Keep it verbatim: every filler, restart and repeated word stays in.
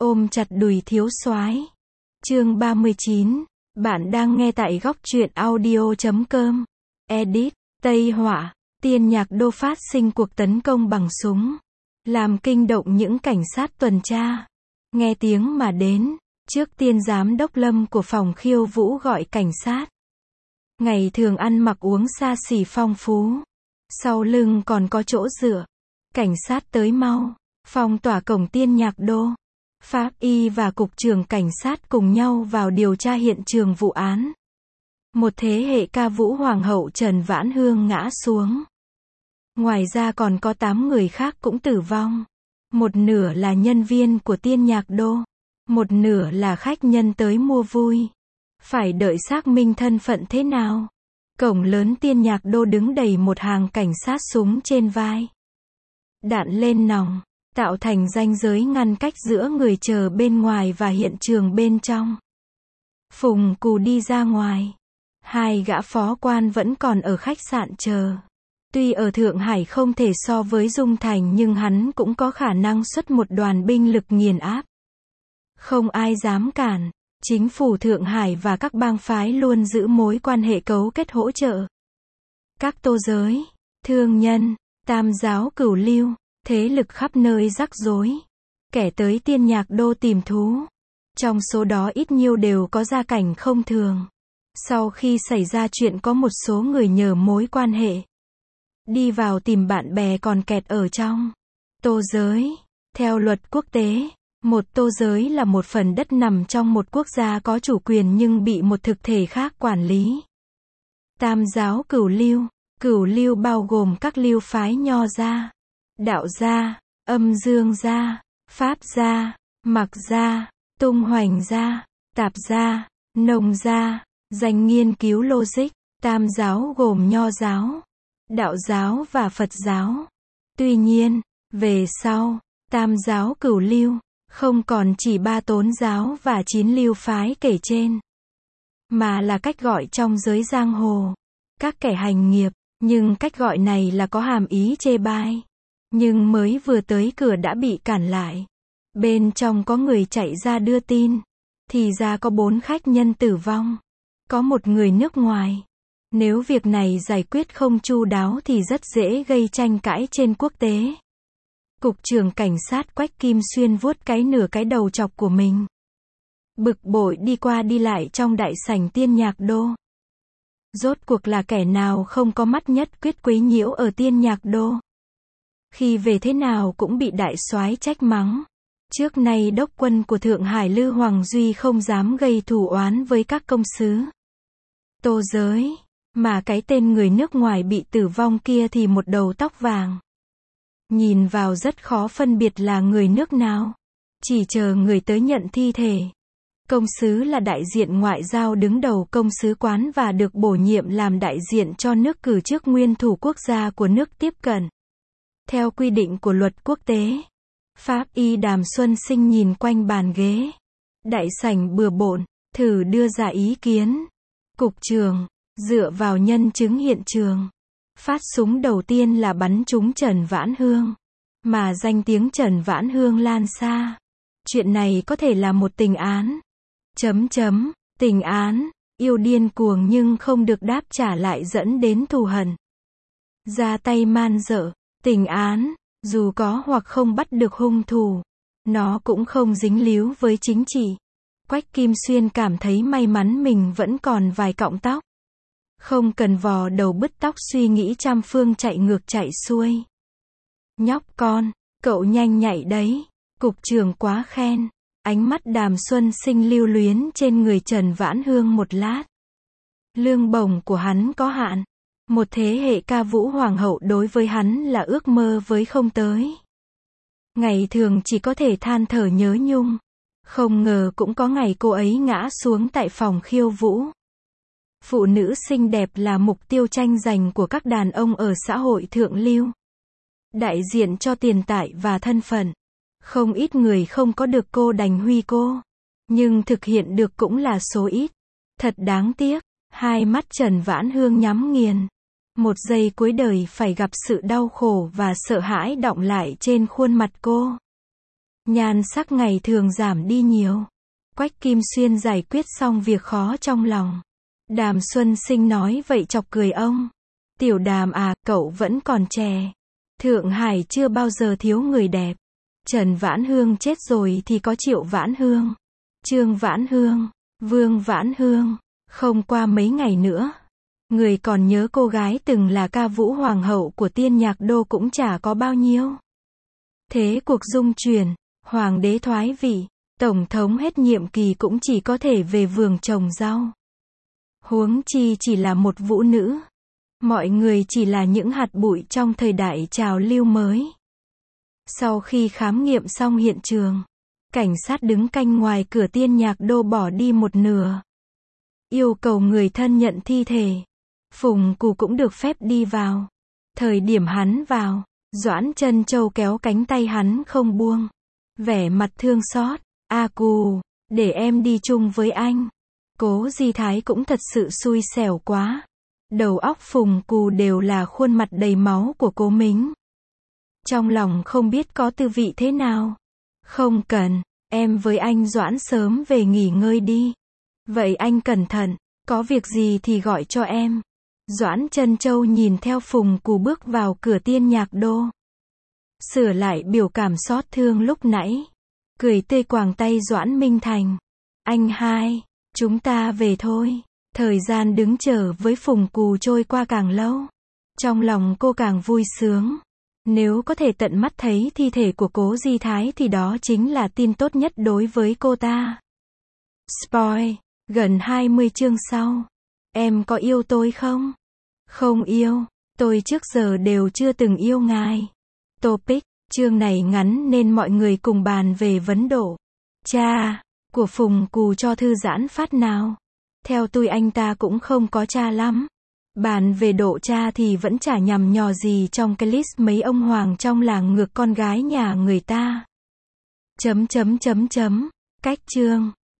ôm chặt đùi thiếu soái. Chương ba mươi chín. Bạn đang nghe tại góc truyện audio chấm com. Edit. Tây Hỏa. Tiên Nhạc Đô phát sinh cuộc tấn công bằng súng, làm kinh động những cảnh sát tuần tra. Nghe tiếng mà đến, trước tiên giám đốc Lâm của phòng khiêu vũ gọi cảnh sát. Ngày thường ăn mặc uống xa xỉ phong phú, sau lưng còn có chỗ dựa. Cảnh sát tới mau, phong tỏa cổng Tiên Nhạc Đô. Pháp y và cục trưởng cảnh sát cùng nhau vào điều tra hiện trường vụ án. Một thế hệ ca vũ hoàng hậu Trần Vãn Hương ngã xuống. Ngoài ra còn có tám người khác cũng tử vong. Một nửa là nhân viên của Tiên Nhạc Đô, một nửa là khách nhân tới mua vui. Phải đợi xác minh thân phận thế nào. Cổng lớn Tiên Nhạc Đô đứng đầy một hàng cảnh sát súng trên vai. Đạn lên nòng, tạo thành ranh giới ngăn cách giữa người chờ bên ngoài và hiện trường bên trong. Phùng Cù đi ra ngoài. Hai gã phó quan vẫn còn ở khách sạn chờ. Tuy ở Thượng Hải không thể so với Dung Thành nhưng hắn cũng có khả năng xuất một đoàn binh lực nghiền áp. Không ai dám cản. Chính phủ Thượng Hải và các bang phái luôn giữ mối quan hệ cấu kết hỗ trợ. Các tô giới, thương nhân, tam giáo cửu lưu, thế lực khắp nơi rắc rối. Kẻ tới Tiên Nhạc Đô tìm thú. Trong số đó ít nhiều đều có gia cảnh không thường. Sau khi xảy ra chuyện có một số người nhờ mối quan hệ đi vào tìm bạn bè còn kẹt ở trong tô giới. Theo luật quốc tế, một tô giới là một phần đất nằm trong một quốc gia có chủ quyền nhưng bị một thực thể khác quản lý. Tam giáo cửu lưu. Cửu lưu bao gồm các lưu phái Nho gia, Đạo gia, Âm Dương gia, Pháp gia, Mạc gia, Tung Hoành gia, Tạp gia, Nông gia. Danh nghiên cứu logic. Tam giáo gồm Nho giáo, Đạo giáo và Phật giáo. Tuy nhiên, về sau, tam giáo cửu lưu không còn chỉ ba tôn giáo và chín lưu phái kể trên, mà là cách gọi trong giới giang hồ, các kẻ hành nghiệp. Nhưng cách gọi này là có hàm ý chê bai. Nhưng mới vừa tới cửa đã bị cản lại. Bên trong có người chạy ra đưa tin. Thì ra có bốn khách nhân tử vong. Có một người nước ngoài. Nếu việc này giải quyết không chu đáo thì rất dễ gây tranh cãi trên quốc tế. Cục trưởng cảnh sát Quách Kim Xuyên vuốt cái nửa cái đầu chọc của mình. Bực bội đi qua đi lại trong đại sảnh Tiên Nhạc Đô. Rốt cuộc là kẻ nào không có mắt nhất quyết quấy nhiễu ở Tiên Nhạc Đô. Khi về thế nào cũng bị đại soái trách mắng. Trước nay đốc quân của Thượng Hải Lư Hoàng Duy không dám gây thù oán với các công sứ tô giới. Mà cái tên người nước ngoài bị tử vong kia thì một đầu tóc vàng. Nhìn vào rất khó phân biệt là người nước nào. Chỉ chờ người tới nhận thi thể. Công sứ là đại diện ngoại giao đứng đầu công sứ quán và được bổ nhiệm làm đại diện cho nước cử trước nguyên thủ quốc gia của nước tiếp cận. Theo quy định của luật quốc tế. Pháp y Đàm Xuân Sinh nhìn quanh bàn ghế. Đại sảnh bừa bộn, thử đưa ra ý kiến. Cục trưởng, dựa vào nhân chứng hiện trường. Phát súng đầu tiên là bắn trúng Trần Vãn Hương. Mà danh tiếng Trần Vãn Hương lan xa. Chuyện này có thể là một tình án. Chấm chấm, tình án, yêu điên cuồng nhưng không được đáp trả lại dẫn đến thù hận. Ra tay man dợ, tình án, dù có hoặc không bắt được hung thủ, nó cũng không dính líu với chính trị. Quách Kim Xuyên cảm thấy may mắn mình vẫn còn vài cọng tóc. Không cần vò đầu bứt tóc suy nghĩ trăm phương chạy ngược chạy xuôi. Nhóc con, cậu nhanh nhạy đấy, cục trưởng quá khen. Ánh mắt Đàm Xuân Sinh lưu luyến trên người Trần Vãn Hương một lát. Lương bổng của hắn có hạn. Một thế hệ ca vũ hoàng hậu đối với hắn là ước mơ với không tới. Ngày thường chỉ có thể than thở nhớ nhung. Không ngờ cũng có ngày cô ấy ngã xuống tại phòng khiêu vũ. Phụ nữ xinh đẹp là mục tiêu tranh giành của các đàn ông ở xã hội thượng lưu. Đại diện cho tiền tài và thân phận. Không ít người không có được cô đành huy cô. Nhưng thực hiện được cũng là số ít. Thật đáng tiếc. Hai mắt Trần Vãn Hương nhắm nghiền. Một giây cuối đời phải gặp sự đau khổ và sợ hãi đọng lại trên khuôn mặt cô. Nhan sắc ngày thường giảm đi nhiều. Quách Kim Xuyên giải quyết xong việc khó trong lòng. Đàm Xuân Sinh nói vậy chọc cười ông. Tiểu Đàm à, cậu vẫn còn trẻ. Thượng Hải chưa bao giờ thiếu người đẹp. Trần Vãn Hương chết rồi thì có Triệu Vãn Hương, Trương Vãn Hương, Vương Vãn Hương. Không qua mấy ngày nữa, người còn nhớ cô gái từng là ca vũ hoàng hậu của tiên nhạc đô cũng chả có bao nhiêu. Thế cuộc dung chuyển, hoàng đế thoái vị, tổng thống hết nhiệm kỳ cũng chỉ có thể về vườn trồng rau. Huống chi chỉ là một vũ nữ. Mọi người chỉ là những hạt bụi trong thời đại trào lưu mới. Sau khi khám nghiệm xong hiện trường, cảnh sát đứng canh ngoài cửa tiên nhạc đô bỏ đi một nửa. Yêu cầu người thân nhận thi thể. Phùng Cù cũng được phép đi vào. Thời điểm hắn vào, Doãn Trân Châu kéo cánh tay hắn không buông. Vẻ mặt thương xót. A Cù, để em đi chung với anh. Cố Di Thái cũng thật sự xui xẻo quá. Đầu óc Phùng Cù đều là khuôn mặt đầy máu của Cố Mính. Trong lòng không biết có tư vị thế nào. Không cần, em với anh Doãn sớm về nghỉ ngơi đi. Vậy anh cẩn thận, có việc gì thì gọi cho em. Doãn Trân Châu nhìn theo Phùng Cù bước vào cửa tiên nhạc đô. Sửa lại biểu cảm xót thương lúc nãy. Cười tươi quàng tay Doãn Minh Thành. Anh hai, chúng ta về thôi. Thời gian đứng chờ với Phùng Cù trôi qua càng lâu. Trong lòng cô càng vui sướng. Nếu có thể tận mắt thấy thi thể của Cố Di Thái thì đó chính là tin tốt nhất đối với cô ta. Spoil, gần hai mươi chương sau. Em có yêu tôi không? Không yêu, tôi trước giờ đều chưa từng yêu ngài. Topic, chương này ngắn nên mọi người cùng bàn về vấn độ cha của Phùng Cù cho thư giãn phát nào. Theo tôi anh ta cũng không có cha lắm. Bàn về độ cha thì vẫn chả nhằm nhò gì trong cái list mấy ông hoàng trong làng ngược con gái nhà người ta. Chấm chấm chấm chấm, cách chương.